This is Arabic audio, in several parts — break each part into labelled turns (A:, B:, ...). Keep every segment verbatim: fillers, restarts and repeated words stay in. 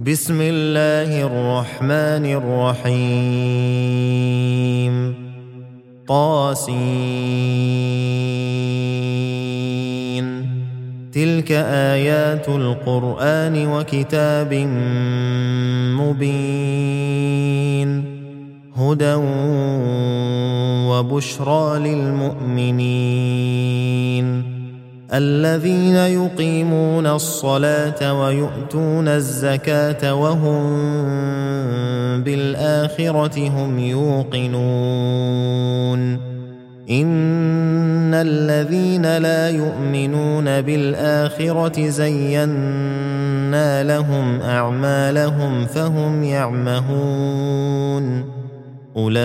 A: بسم الله الرحمن الرحيم طاسين تلك آيات القرآن وكتاب مبين هدى وبشرى للمؤمنين الذين يقيمون الصلاة ويؤتون الزكاة وهم بالآخرة هم يوقنون إن الذين لا يؤمنون بالآخرة زينا لهم أعمالهم فهم يعمهون أولئك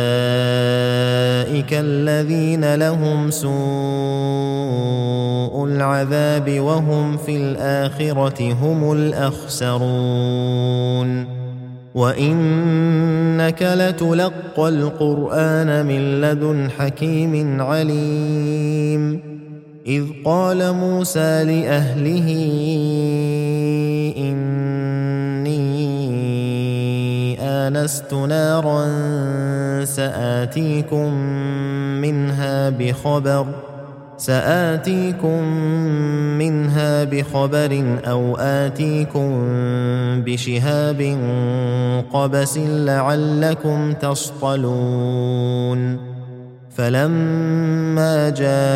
A: الذين لهم سوء العذاب وهم في الآخرة هم الأخسرون وإنك لتلقى القرآن من لدن حكيم عليم إذ قال موسى لأهله إني آنست نارا سآتيكم منها بخبر سآتيكم منها بخبر أو آتيكم بشهاب قبس لعلكم تصطلون فلما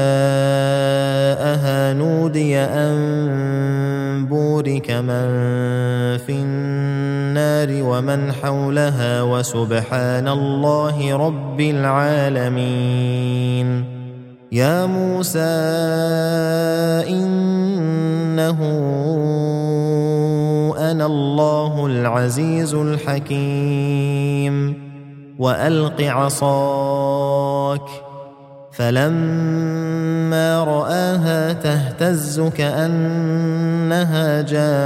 A: جاءها نودي أن بورك من في النار ومن حولها وسبحان الله رب العالمين يا موسى إنه أنا الله العزيز الحكيم وألق عصاك فلما رآها تهتز كأنها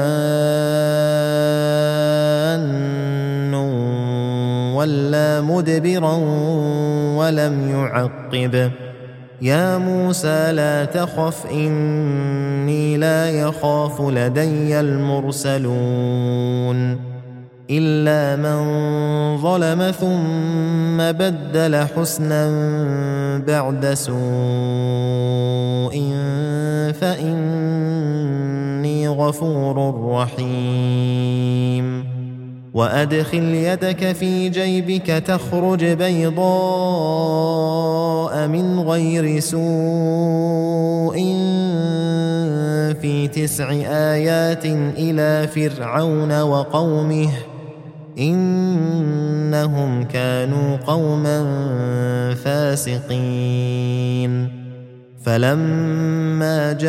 A: جان ولا مدبرا ولم يعقب يا موسى لا تخف إني لا يخاف لدي المرسلون إلا من ظلم ثم بدل حسنا بعد سوء فإني غفور رحيم وأدخل يدك في جيبك تخرج بيضاء من غير سوء في تسع آيات إلى فرعون وقومه إنهم كانوا قوما فاسقين فلما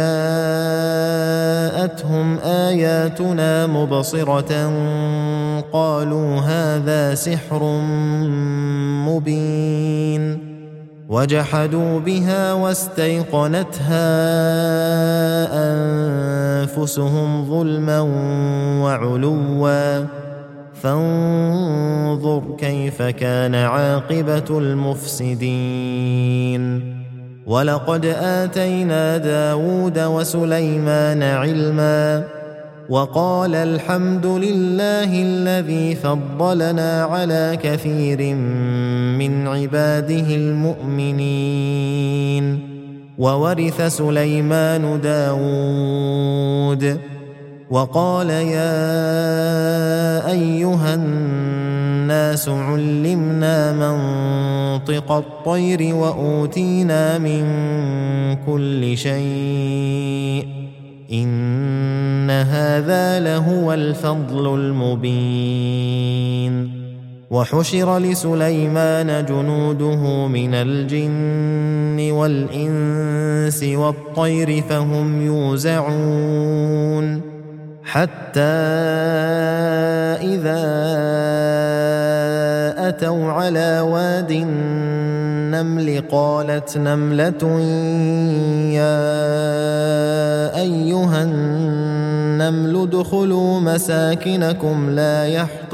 A: جاءتهم آياتنا مبصرة قالوا هذا سحر مبين وجحدوا بها واستيقنتها أنفسهم ظلما وعلوا فانظر كيف كان عاقبة المفسدين ولقد آتينا داود وسليمان علما وقال الحمد لله الذي فضلنا على كثير من عباده المؤمنين وورث سليمان داود وقال يا أيها الناس علمنا منطق الطير وأوتينا من كل شيء إن هذا لهو الفضل المبين وحشر لسليمان جنوده من الجن والإنس والطير فهم يوزعون حتى إذا أتوا على واد النمل قالت نملة يا أيها النمل ادخلوا مساكنكم لا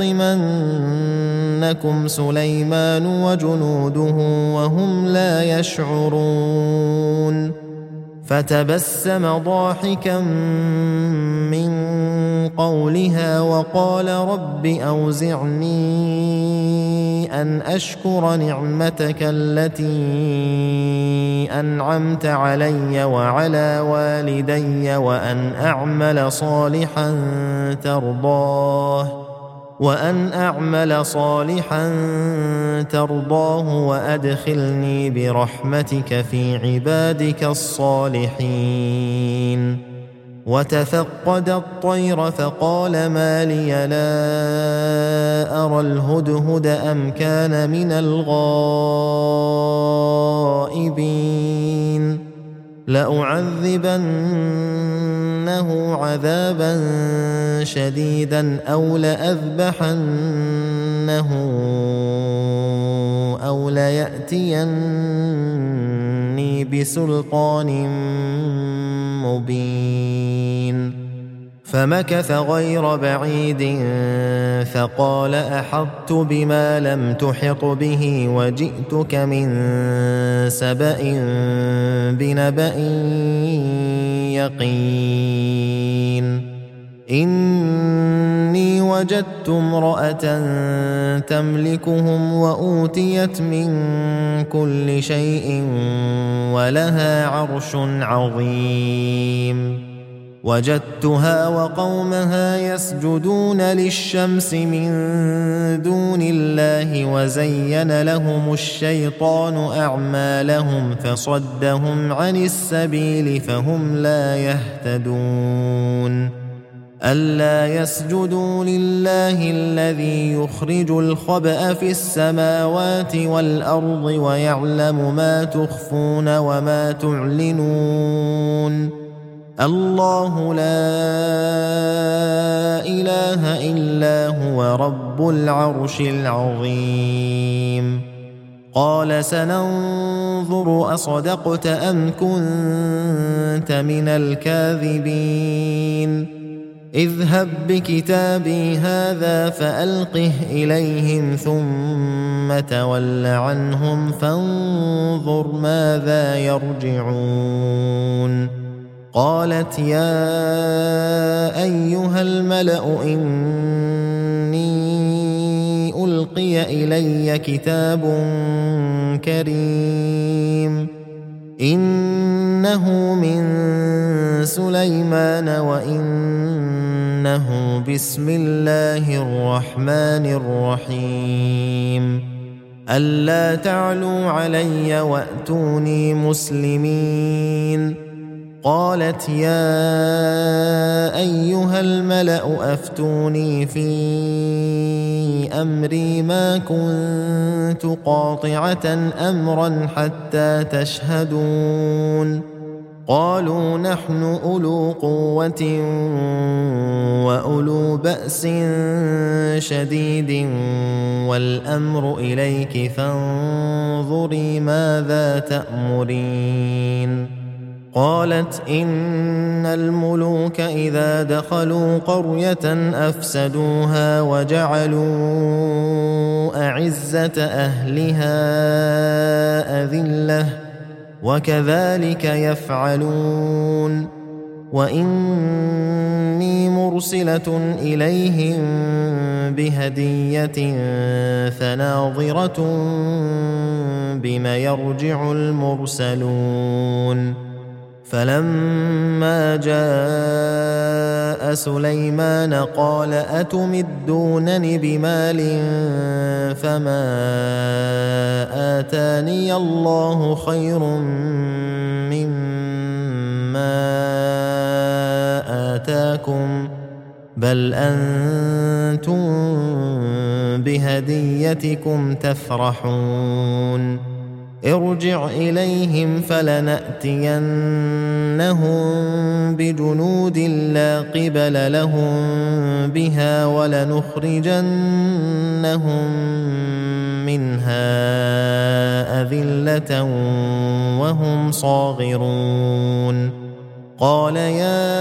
A: يحطمنكم سليمان وجنوده وهم لا يشعرون فتبسم ضاحكا من قولها وقال رب أوزعني أن أشكر نعمتك التي أنعمت علي وعلى والدي وأن أعمل صالحا ترضاه وأن أعمل صالحا ترضاه وأدخلني برحمتك في عبادك الصالحين. وتفقد الطير فقال ما لي لا أرى الهدهد أم كان من الغائبين لأعذبنه عذابا شديدا أو لأذبحنه أو ليأتيني بسلطان مبين. فمكث غير بعيد فقال أحطت بما لم تحط به وجئتك من سبأ بنبأ يقين. إني وجدت امرأة تملكهم وأوتيت من كل شيء ولها عرش عظيم. وجدتها وقومها يسجدون للشمس من دون الله وزين لهم الشيطان أعمالهم فصدهم عن السبيل فهم لا يهتدون. ألا يسجدوا لله الذي يخرج الخبأ في السماوات والأرض ويعلم ما تخفون وما تعلنون. الله لا إله إلا هو رب العرش العظيم. قال سننظر أصدقت أم كنت من الكاذبين. اذهب بكتابي هذا فألقه إليهم ثم تول عنهم فانظر ماذا يرجعون. قالت يا أيها الملأ إني ألقي إلي كتاب كريم إنه من سليمان وإنه بسم الله الرحمن الرحيم. ألا تعلوا علي وأتوني مسلمين. قالت يا أيها الملأ أفتوني في أمري ما كنت قاطعة أمرا حتى تشهدون. قالوا نحن أولو قوة وأولو بأس شديد والأمر إليك فانظري ماذا تأمرين. قالت إن الملوك إذا دخلوا قرية أفسدوها وجعلوا أعزة أهلها أذلة وكذلك يفعلون. وإني مرسلة إليهم بهدية فناظرة بما يرجع المرسلون. فلما جاء سليمان قال أتمدونني بمال فما آتاني الله خير مما آتاكم بل أنتم بهديتكم تفرحون. ارجع إليهم فلنأتينهم بجنود لا قبل لهم بها ولنخرجنهم منها أذلة وهم صاغرون. قال يا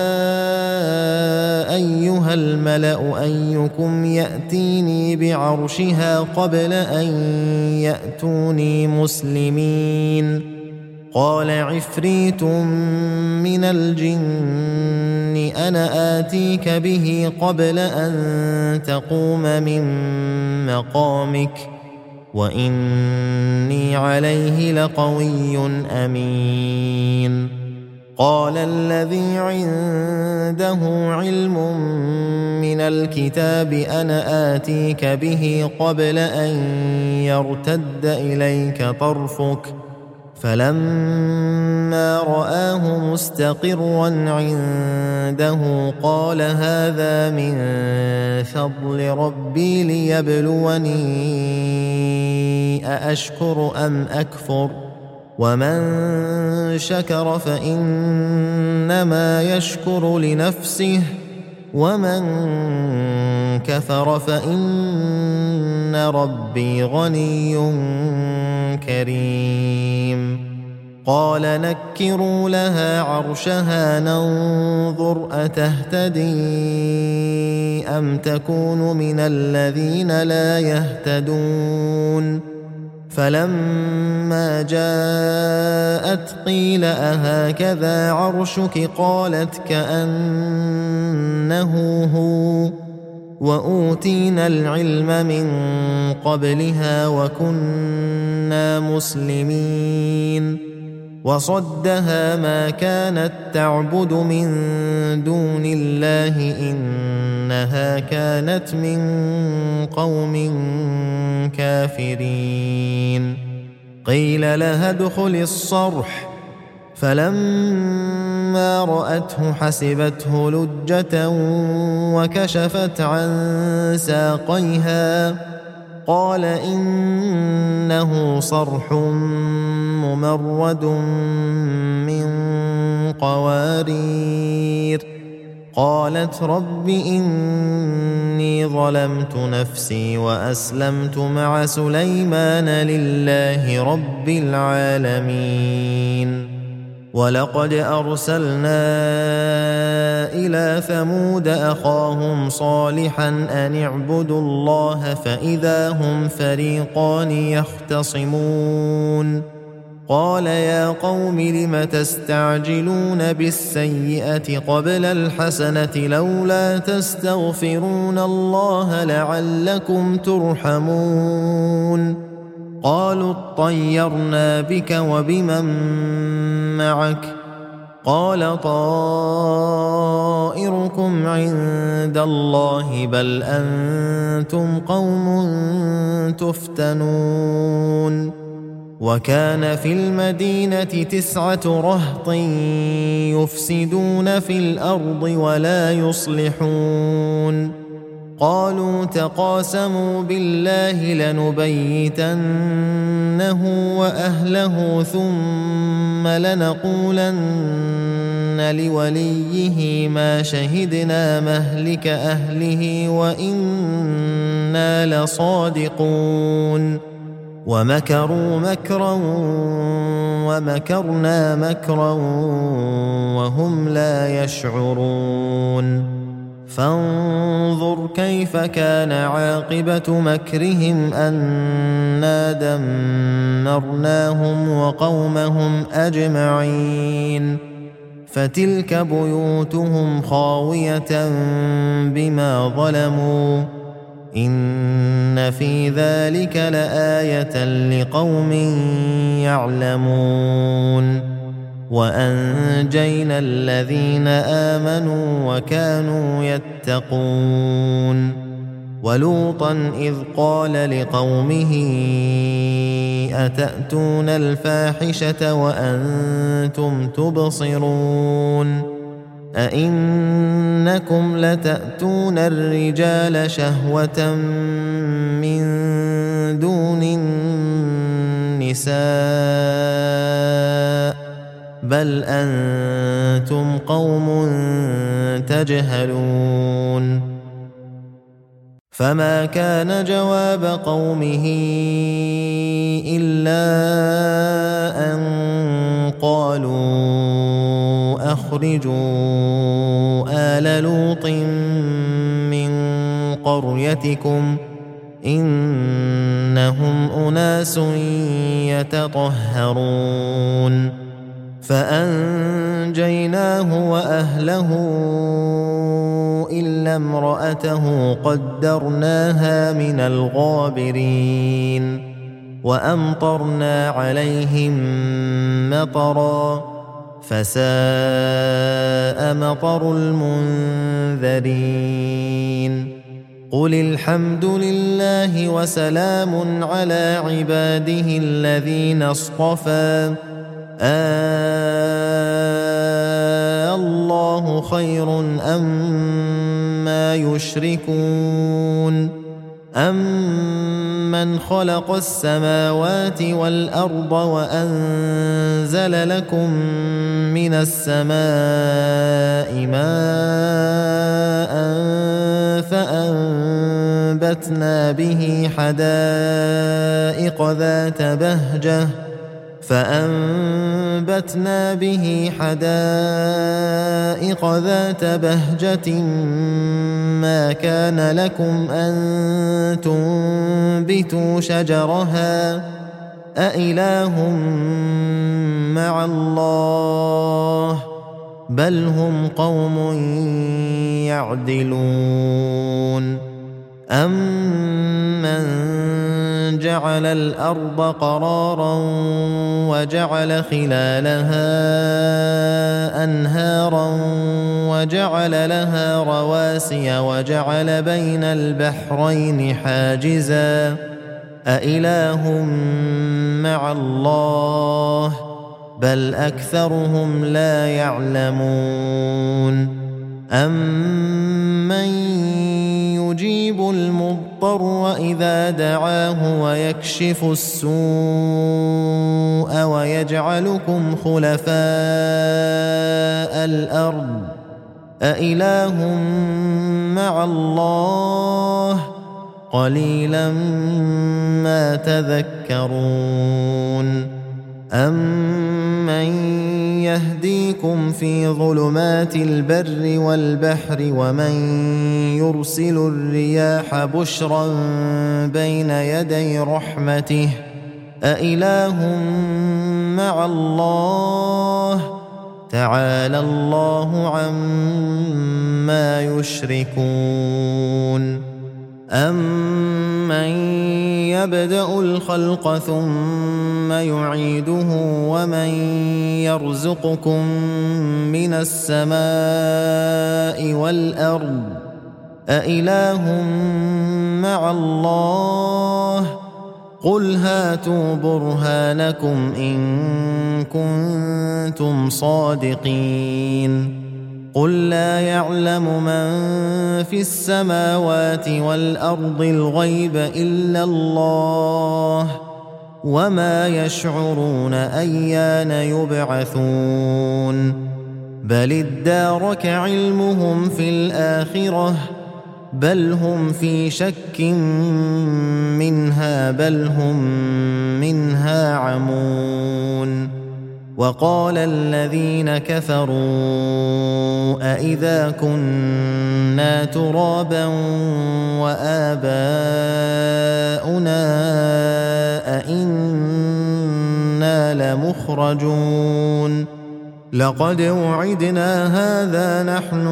A: أيها الملأ أيكم يأتيني بعرشها قبل أن يأتوني مسلمين. قال عفريت من الجن أنا آتيك به قبل أن تقوم من مقامك وإني عليه لقوي أمين. قال الذي عنده علم من الكتاب أنا آتيك به قبل أن يرتد إليك طرفك فلما رآه مستقرا عنده قال هذا من فضل ربي ليبلوني أأشكر أم أكفر ومن شكر فإنما يشكر لنفسه ومن كفر فإن ربي غني كريم. قال نكروا لها عرشها ننظر أتهتدي أم تكون من الذين لا يهتدون. فلما جاءت قيل أهكذا عرشك قالت كأنه هو وأوتينا العلم من قبلها وكنا مسلمين. وصدها ما كانت تعبد من دون الله إنها كانت من قوم كافرين. قيل لها ادخل الصرح فلما رأته حسبته لجة وكشفت عن ساقيها قال إنه صرح ممرد من قوارير. قالت رب إني ظلمت نفسي وأسلمت مع سليمان لله رب العالمين. ولقد أرسلنا إلى ثمود أخاهم صالحا أن اعبدوا الله فإذا هم فريقان يختصمون. قال يا قوم لم تستعجلون بالسيئة قبل الحسنة لولا تستغفرون الله لعلكم ترحمون. قالوا اطيرنا بك وبمن معك قال طائركم عند الله بل أنتم قوم تفتنون. وكان في المدينة تسعة رهط يفسدون في الأرض ولا يصلحون. قالوا تقاسموا بالله لنبيتنه وأهله ثم لنقولن لوليه ما شهدنا مهلك أهله وإنا لصادقون. ومكروا مكرا ومكرنا مكرا وهم لا يشعرون. فانظر كيف كان عاقبة مكرهم أنا دمرناهم وقومهم أجمعين. فتلك بيوتهم خاوية بما ظلموا إن في ذلك لآية لقوم يعلمون. وأنجينا الذين آمنوا وكانوا يتقون. ولوطا إذ قال لقومه أتأتون الفاحشة وأنتم تبصرون أئنكم لتأتون الرجال شهوة من دون النساء بل أنتم قوم تجهلون. فما كان جواب قومه إلا أن قالوا أخرجوا آل لوط من قريتكم إنهم أناس يتطهرون. فأنجيناه وأهله إلا امرأته قدرناها من الغابرين وأمطرنا عليهم مطرا فساء مطر المنذرين قل الحمد لله وسلام على عباده الذين اصطفى آه الله خير أما يشركون أمن خلق السماوات والأرض وأنزل لكم من السماء ماء فأنبتنا به حدائق ذات بهجة فأنبتنا به حدائق ذات بهجة ما كان لكم أن تنبتوا شجرها أإله مع الله بل هم قوم يعدلون أمن جعل الأرض قرارا وجعل خلالها أنهارا وجعل لها رواسي وجعل بين البحرين حاجزا أإله مع الله بل أكثرهم لا يعلمون أمن يجيب المضطر إذا دعاه ويكشف السوء ويجعلكم خلفاء الأرض أإله مع الله قليلا ما تذكرون أمن يهديكم في ظلمات البر والبحر ومن يرسل الرياح بشرا بين يدي رحمته أإله مع الله تعالى الله عما يشركون أمن يبدأ الخلق ثم يعيده ومن يرزقكم من السماء والأرض أإله مع الله قل هاتوا برهانكم إن كنتم صادقين قل لا يعلم من في السماوات والأرض الغيب إلا الله وما يشعرون أيان يبعثون بل ادارك علمهم في الآخرة بل هم في شك منها بل هم منها عمون وقال الذين كفروا أإذا كنا ترابا وآباؤنا أإنا لمخرجون لقد وعدنا هذا نحن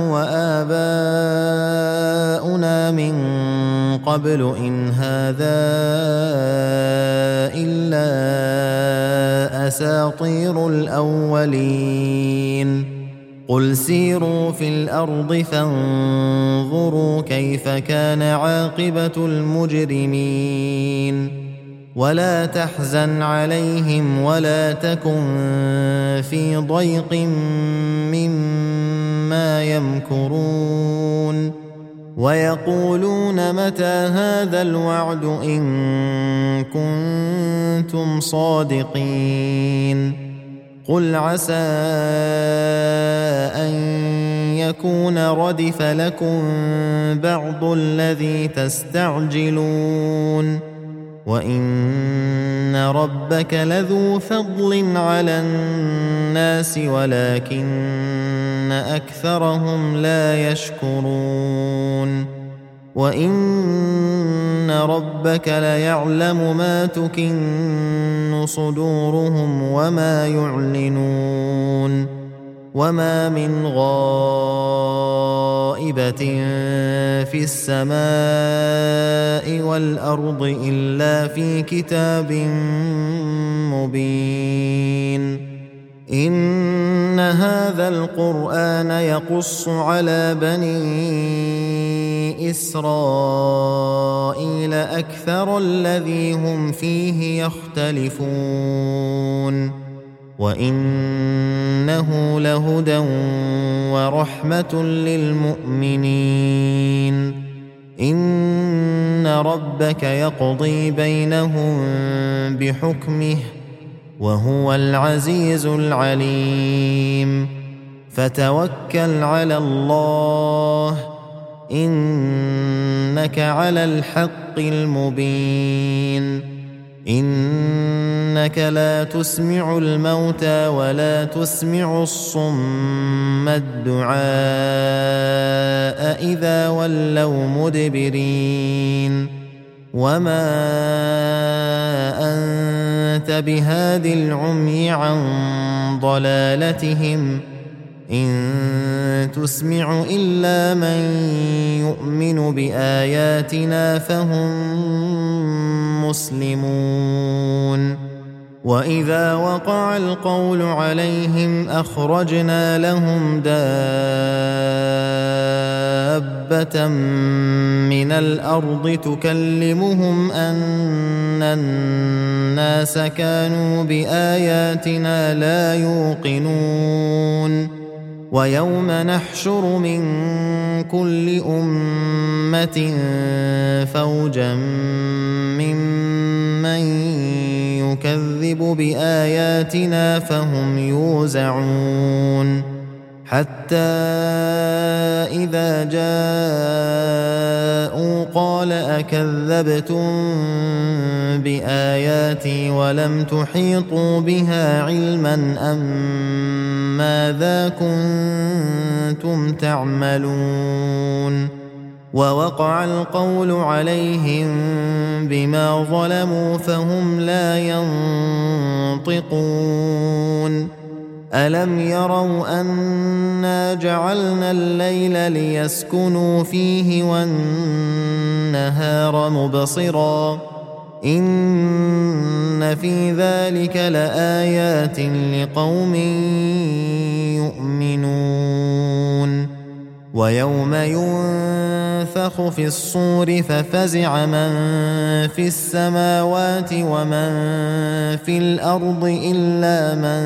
A: وآباؤنا من قبل إن هذا إلا أساطير الأولين قل سيروا في الأرض فانظروا كيف كان عاقبة المجرمين ولا تحزن عليهم ولا تكن في ضيق مما يمكرون ويقولون متى هذا الوعد إن كنتم صادقين قل عسى أن يكون ردف لكم بعض الذي تستعجلون وإن ربك لذو فضل على الناس ولكن أكثرهم لا يشكرون وإن ربك ليعلم ما تكن صدورهم وما يعلنون وما من غائبة في السماء والأرض إلا في كتاب مبين إن هذا القرآن يقص على بني إسرائيل أكثر الذي هم فيه يختلفون وإنه لهدى ورحمة للمؤمنين إن ربك يقضي بينهم بحكمه وهو العزيز العليم فتوكل على الله إنك على الحق المبين إنك لا تسمع الموتى ولا تسمع الصم الدعاء إذا ولوا مدبرين وما أنت بهاد العمي عن ضلالتهم إن تسمع إلا من يؤمن بآياتنا فهم مسلمون وإذا وقع القول عليهم أخرجنا لهم دابة من الأرض تكلمهم أن الناس كانوا بآياتنا لا يوقنون ويوم نحشر من كل أمة فوجا ممن يكذب بآياتنا فهم يوزعون حتى إذا جاءوا قال أكذبتم بآياتي ولم تحيطوا بها علما أم ماذا كنتم تعملون ووقع القول عليهم بما ظلموا فهم لا ينطقون ألم يروا أنا جعلنا الليل ليسكنوا فيه والنهار مبصرا إن في ذلك لآيات لقوم يؤمنون ويوم ينفخ في الصور ففزع من في السماوات ومن في الأرض إلا من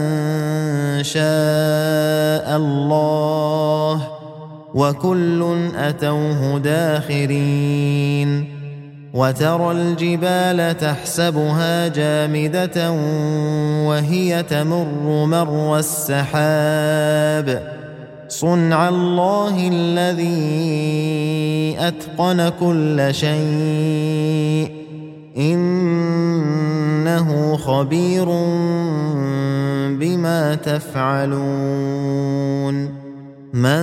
A: شاء الله وكل أتوه داخرين وترى الجبال تحسبها جامدة وهي تمر مر السحاب صنع الله الذي أتقن كل شيء إنه خبير بما تفعلون من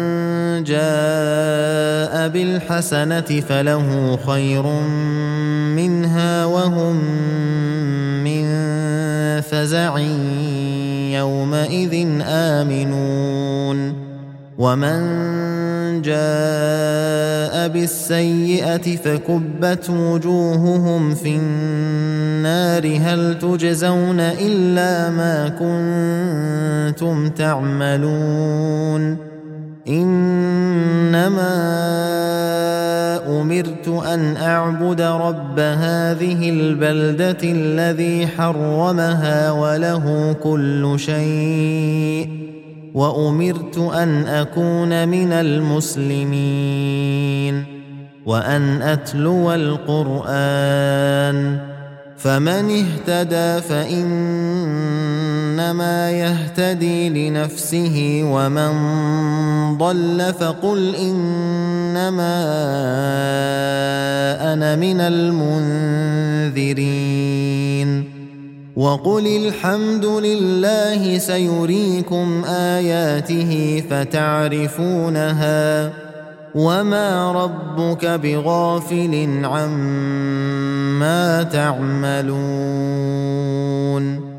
A: جاء بالحسنة فله خير منها وهم من فزع يومئذ آمنون ومن جاء بالسيئة فكبت وجوههم في النار هل تجزون إلا ما كنتم تعملون إنما أمرت أن أعبد رب هذه البلدة الذي حرمها وله كل شيء وأمرت أن أكون من المسلمين وأن أتلو القرآن فمن اهتدى فإنما يهتدي لنفسه ومن ضل فقل إنما أنا من المنذرين وقل الحمد لله سيريكم آياته فتعرفونها وما ربك بغافل عما تعملون